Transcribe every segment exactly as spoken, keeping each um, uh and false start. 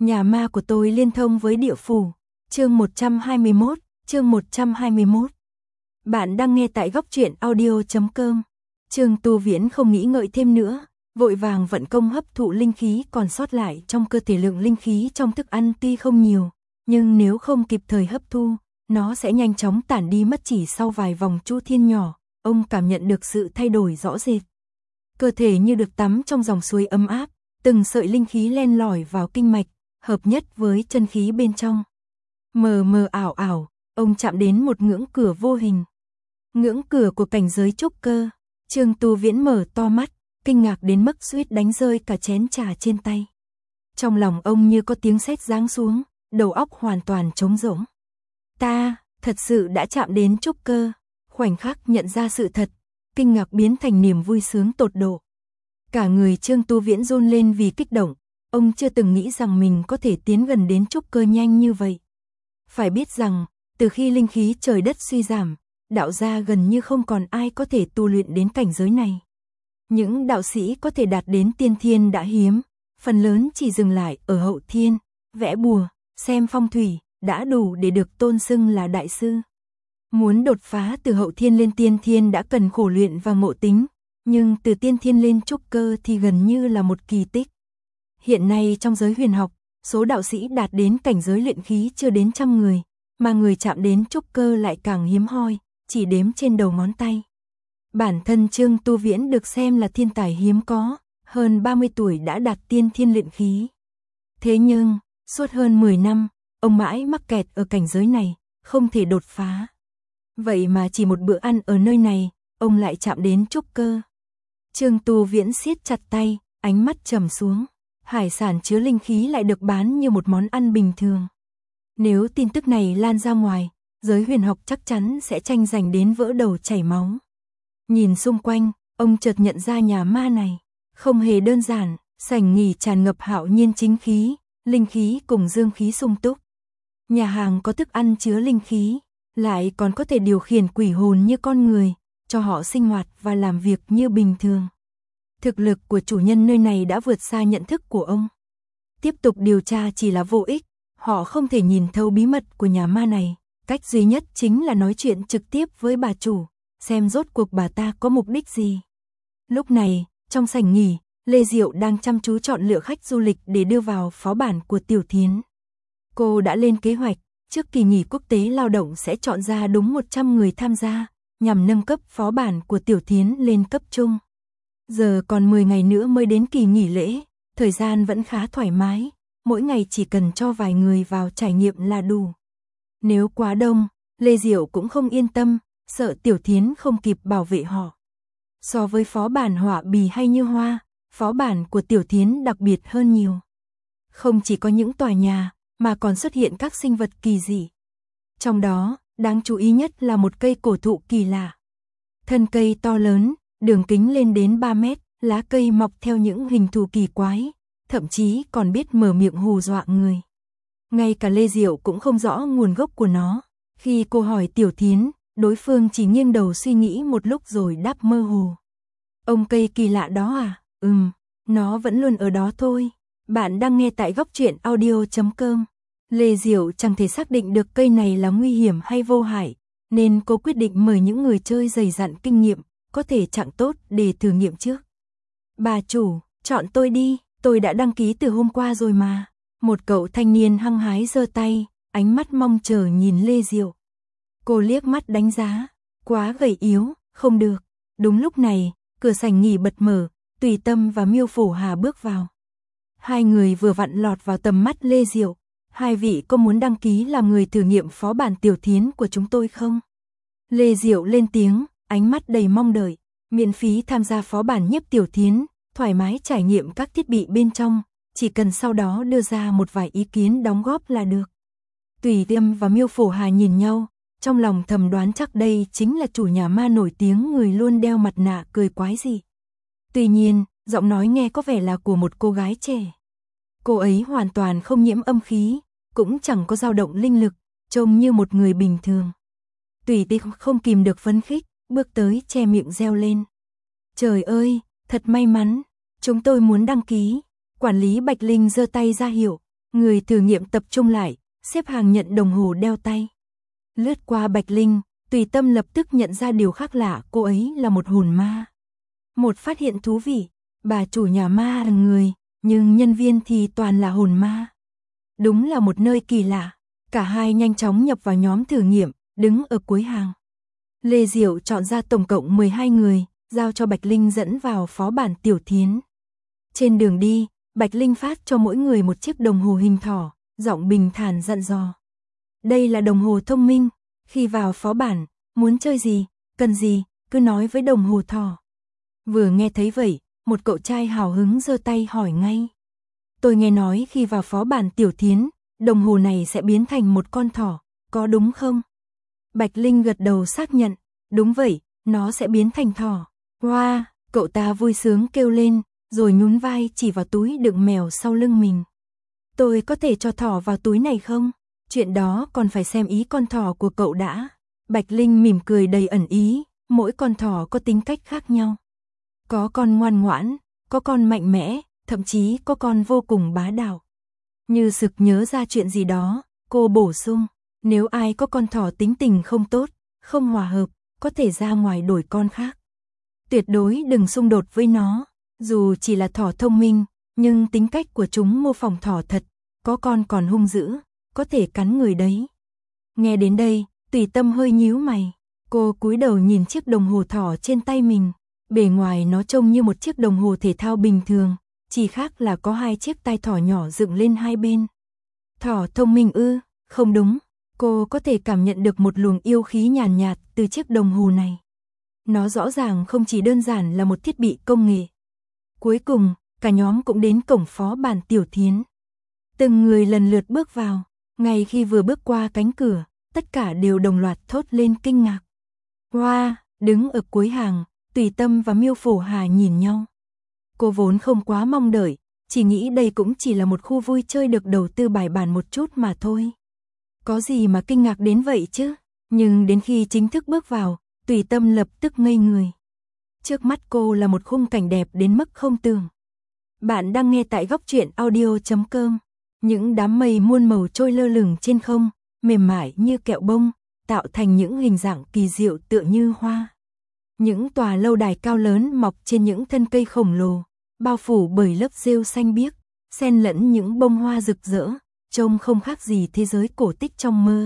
Nhà ma của tôi liên thông với địa phủ. Chương một trăm hai mươi mốt, chương một trăm hai mươi mốt. Bạn đang nghe tại góc truyện audio chấm com. Trương Tu Viễn không nghĩ ngợi thêm nữa, vội vàng vận công hấp thụ linh khí còn sót lại trong cơ thể. Lượng linh khí trong thức ăn tuy không nhiều, nhưng nếu không kịp thời hấp thu, nó sẽ nhanh chóng tản đi mất. Chỉ sau vài vòng chu thiên nhỏ, ông cảm nhận được sự thay đổi rõ rệt. Cơ thể như được tắm trong dòng suối ấm áp, từng sợi linh khí len lỏi vào kinh mạch, hợp nhất với chân khí bên trong. Mờ mờ ảo ảo, ông chạm đến một ngưỡng cửa vô hình. Ngưỡng cửa của cảnh giới trúc cơ. Trương Tu Viễn mở to mắt, kinh ngạc đến mức suýt đánh rơi cả chén trà trên tay. Trong lòng ông như có tiếng sét giáng xuống, đầu óc hoàn toàn trống rỗng. Ta, thật sự đã chạm đến trúc cơ. Khoảnh khắc nhận ra sự thật, kinh ngạc biến thành niềm vui sướng tột độ. Cả người Trương Tu Viễn run lên vì kích động, ông chưa từng nghĩ rằng mình có thể tiến gần đến trúc cơ nhanh như vậy. Phải biết rằng, từ khi linh khí trời đất suy giảm, đạo gia gần như không còn ai có thể tu luyện đến cảnh giới này. Những đạo sĩ có thể đạt đến tiên thiên đã hiếm, phần lớn chỉ dừng lại ở hậu thiên, vẽ bùa, xem phong thủy, đã đủ để được tôn xưng là đại sư. Muốn đột phá từ hậu thiên lên tiên thiên đã cần khổ luyện và ngộ tính, nhưng từ tiên thiên lên trúc cơ thì gần như là một kỳ tích. Hiện nay trong giới huyền học, số đạo sĩ đạt đến cảnh giới luyện khí chưa đến trăm người, mà người chạm đến trúc cơ lại càng hiếm hoi, chỉ đếm trên đầu ngón tay. Bản thân Trương Tu Viễn được xem là thiên tài hiếm có, hơn ba mươi tuổi đã đạt tiên thiên luyện khí. Thế nhưng, suốt hơn mười năm, ông mãi mắc kẹt ở cảnh giới này, không thể đột phá. Vậy mà chỉ một bữa ăn ở nơi này, ông lại chạm đến trúc cơ. Trương Tu Viễn siết chặt tay, ánh mắt trầm xuống. Hải sản chứa linh khí lại được bán như một món ăn bình thường. Nếu tin tức này lan ra ngoài, giới huyền học chắc chắn sẽ tranh giành đến vỡ đầu chảy máu. Nhìn xung quanh, ông chợt nhận ra nhà ma này không hề đơn giản. Sảnh nghỉ tràn ngập hạo nhiên chính khí, linh khí cùng dương khí sung túc. Nhà hàng có thức ăn chứa linh khí, lại còn có thể điều khiển quỷ hồn như con người, cho họ sinh hoạt và làm việc như bình thường. Thực lực của chủ nhân nơi này đã vượt xa nhận thức của ông. Tiếp tục điều tra chỉ là vô ích, họ không thể nhìn thấu bí mật của nhà ma này. Cách duy nhất chính là nói chuyện trực tiếp với bà chủ, xem rốt cuộc bà ta có mục đích gì. Lúc này, trong sảnh nghỉ, Lê Diệu đang chăm chú chọn lựa khách du lịch để đưa vào phó bản của Tiểu Thiến. Cô đã lên kế hoạch, trước kỳ nghỉ quốc tế lao động sẽ chọn ra đúng một trăm người tham gia, nhằm nâng cấp phó bản của Tiểu Thiến lên cấp trung. Giờ còn mười ngày nữa mới đến kỳ nghỉ lễ, thời gian vẫn khá thoải mái, mỗi ngày chỉ cần cho vài người vào trải nghiệm là đủ. Nếu quá đông, Lê Diệu cũng không yên tâm, sợ Tiểu Thiến không kịp bảo vệ họ. So với phó bản Họa Bì hay Như Hoa, phó bản của Tiểu Thiến đặc biệt hơn nhiều. Không chỉ có những tòa nhà, mà còn xuất hiện các sinh vật kỳ dị. Trong đó, đáng chú ý nhất là một cây cổ thụ kỳ lạ. Thân cây to lớn, đường kính lên đến ba mét, lá cây mọc theo những hình thù kỳ quái, thậm chí còn biết mở miệng hù dọa người. Ngay cả Lê Diệu cũng không rõ nguồn gốc của nó. Khi cô hỏi Tiểu Thiến, đối phương chỉ nghiêng đầu suy nghĩ một lúc rồi đáp mơ hồ. Ông cây kỳ lạ đó à? Ừm, nó vẫn luôn ở đó thôi. Bạn đang nghe tại góc truyện audio chấm com. Lê Diệu chẳng thể xác định được cây này là nguy hiểm hay vô hại, nên cô quyết định mời những người chơi dày dặn kinh nghiệm, có thể chặng tốt để thử nghiệm trước. Bà chủ, chọn tôi đi, tôi đã đăng ký từ hôm qua rồi mà. Một cậu thanh niên hăng hái giơ tay, ánh mắt mong chờ nhìn Lê Diệu. Cô liếc mắt đánh giá, quá gầy yếu, không được. Đúng lúc này, cửa sảnh nghỉ bật mở, Tùy Tâm và Miêu Phổ Hà bước vào. Hai người vừa vặn lọt vào tầm mắt Lê Diệu. Hai vị có muốn đăng ký làm người thử nghiệm phó bản Tiểu Thiến của chúng tôi không? Lê Diệu lên tiếng, ánh mắt đầy mong đợi. Miễn phí tham gia phó bản nhiếp Tiểu Thiến, thoải mái trải nghiệm các thiết bị bên trong, chỉ cần sau đó đưa ra một vài ý kiến đóng góp là được. Tùy Tâm và Miêu Phổ Hà nhìn nhau, trong lòng thầm đoán chắc đây chính là chủ nhà ma nổi tiếng người luôn đeo mặt nạ cười quái dị. Tuy nhiên, giọng nói nghe có vẻ là của một cô gái trẻ. Cô ấy hoàn toàn không nhiễm âm khí, cũng chẳng có dao động linh lực, trông như một người bình thường. Tùy Tâm không kìm được phấn khích, bước tới che miệng reo lên. Trời ơi, thật may mắn, chúng tôi muốn đăng ký. Quản lý Bạch Linh giơ tay ra hiệu, Người thử nghiệm tập trung lại, xếp hàng nhận đồng hồ đeo tay. Lướt qua Bạch Linh, Tùy Tâm lập tức nhận ra điều khác lạ, cô ấy là một hồn ma. Một phát hiện thú vị, bà chủ nhà ma là người, nhưng nhân viên thì toàn là hồn ma. Đúng là một nơi kỳ lạ. Cả hai nhanh chóng nhập vào nhóm thử nghiệm, đứng ở cuối hàng. Lê Diệu chọn ra tổng cộng mười hai người, giao cho Bạch Linh dẫn vào phó bản Tiểu Thiến. Trên đường đi, Bạch Linh phát cho mỗi người một chiếc đồng hồ hình thỏ, giọng bình thản dặn dò. Đây là đồng hồ thông minh, khi vào phó bản, muốn chơi gì, cần gì, cứ nói với đồng hồ thỏ. Vừa nghe thấy vậy, một cậu trai hào hứng giơ tay hỏi ngay. Tôi nghe nói khi vào phó bản Tiểu Thiến, đồng hồ này sẽ biến thành một con thỏ, có đúng không? Bạch Linh gật đầu xác nhận, đúng vậy, nó sẽ biến thành thỏ. Wow, cậu ta vui sướng kêu lên, rồi nhún vai chỉ vào túi đựng mèo sau lưng mình. Tôi có thể cho thỏ vào túi này không? Chuyện đó còn phải xem ý con thỏ của cậu đã. Bạch Linh mỉm cười đầy ẩn ý, mỗi con thỏ có tính cách khác nhau. Có con ngoan ngoãn, có con mạnh mẽ, thậm chí có con vô cùng bá đạo. Như sực nhớ ra chuyện gì đó, cô bổ sung, nếu ai có con thỏ tính tình không tốt, không hòa hợp, có thể ra ngoài đổi con khác. Tuyệt đối đừng xung đột với nó, dù chỉ là thỏ thông minh, nhưng tính cách của chúng mô phỏng thỏ thật, có con còn hung dữ, có thể cắn người đấy. Nghe đến đây, Tùy Tâm hơi nhíu mày, cô cúi đầu nhìn chiếc đồng hồ thỏ trên tay mình, bề ngoài nó trông như một chiếc đồng hồ thể thao bình thường, chỉ khác là có hai chiếc tai thỏ nhỏ dựng lên hai bên. Thỏ thông minh ư? Không đúng, cô có thể cảm nhận được một luồng yêu khí nhàn nhạt, nhạt từ chiếc đồng hồ này. Nó rõ ràng không chỉ đơn giản là một thiết bị công nghệ. Cuối cùng, cả nhóm cũng đến cổng phó bản Tiểu Thiến. Từng người lần lượt bước vào, ngay khi vừa bước qua cánh cửa, tất cả đều đồng loạt thốt lên kinh ngạc. Wow, đứng ở cuối hàng, Tùy Tâm và Miêu Phổ Hà nhìn nhau. Cô vốn không quá mong đợi, chỉ nghĩ đây cũng chỉ là một khu vui chơi được đầu tư bài bản một chút mà thôi. Có gì mà kinh ngạc đến vậy chứ? Nhưng đến khi chính thức bước vào, Tùy Tâm lập tức ngây người. Trước mắt cô là một khung cảnh đẹp đến mức không tưởng. Bạn đang nghe tại góc truyện audio chấm com. Những đám mây muôn màu trôi lơ lửng trên không, mềm mại như kẹo bông, tạo thành những hình dạng kỳ diệu tựa như hoa. Những tòa lâu đài cao lớn mọc trên những thân cây khổng lồ, bao phủ bởi lớp rêu xanh biếc, xen lẫn những bông hoa rực rỡ, trông không khác gì thế giới cổ tích trong mơ.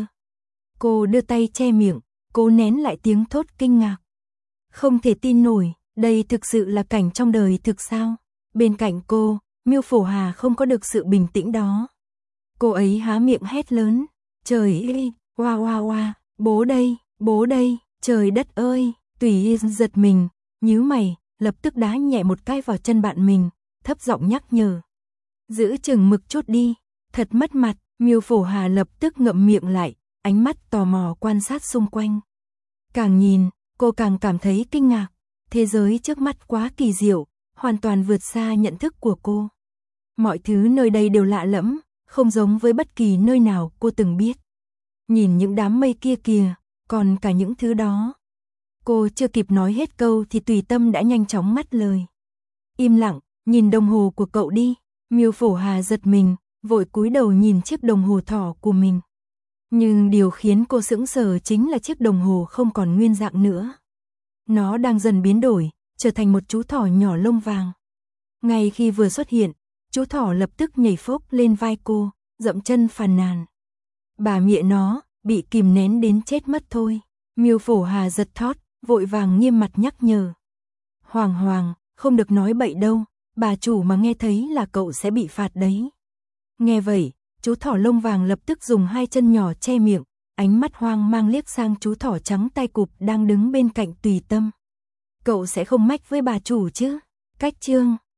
Cô đưa tay che miệng, cố nén lại tiếng thốt kinh ngạc. Không thể tin nổi, đây thực sự là cảnh trong đời thực sao? Bên cạnh cô, Miêu Phổ Hà không có được sự bình tĩnh đó. Cô ấy há miệng hét lớn, trời ơi, oa oa oa, bố đây, bố đây, trời đất ơi. Tùy Yên giật mình, nhíu mày, lập tức đá nhẹ một cái vào chân bạn mình, thấp giọng nhắc nhở. Giữ chừng mực chút đi, thật mất mặt. Miêu Phổ Hà lập tức ngậm miệng lại, ánh mắt tò mò quan sát xung quanh. Càng nhìn, cô càng cảm thấy kinh ngạc, thế giới trước mắt quá kỳ diệu, hoàn toàn vượt xa nhận thức của cô. Mọi thứ nơi đây đều lạ lẫm, không giống với bất kỳ nơi nào cô từng biết. Nhìn những đám mây kia kìa, còn cả những thứ đó. Cô chưa kịp nói hết câu thì Tùy Tâm đã nhanh chóng ngắt lời. Im lặng, nhìn đồng hồ của cậu đi. Miêu Phổ Hà giật mình, vội cúi đầu nhìn chiếc đồng hồ thỏ của mình. Nhưng điều khiến cô sững sờ chính là chiếc đồng hồ không còn nguyên dạng nữa. Nó đang dần biến đổi, trở thành một chú thỏ nhỏ lông vàng. Ngay khi vừa xuất hiện, chú thỏ lập tức nhảy phốc lên vai cô, dậm chân phàn nàn. Bà mẹ nó, bị kìm nén đến chết mất thôi. Miêu Phổ Hà giật thót, vội vàng nghiêm mặt nhắc nhở. Hoàng Hoàng, không được nói bậy đâu, bà chủ mà nghe thấy là cậu sẽ bị phạt đấy. Nghe vậy, chú thỏ lông vàng lập tức dùng hai chân nhỏ che miệng, ánh mắt hoang mang liếc sang chú thỏ trắng tai cụp đang đứng bên cạnh Tùy Tâm. Cậu sẽ không mách với bà chủ chứ? Cách chương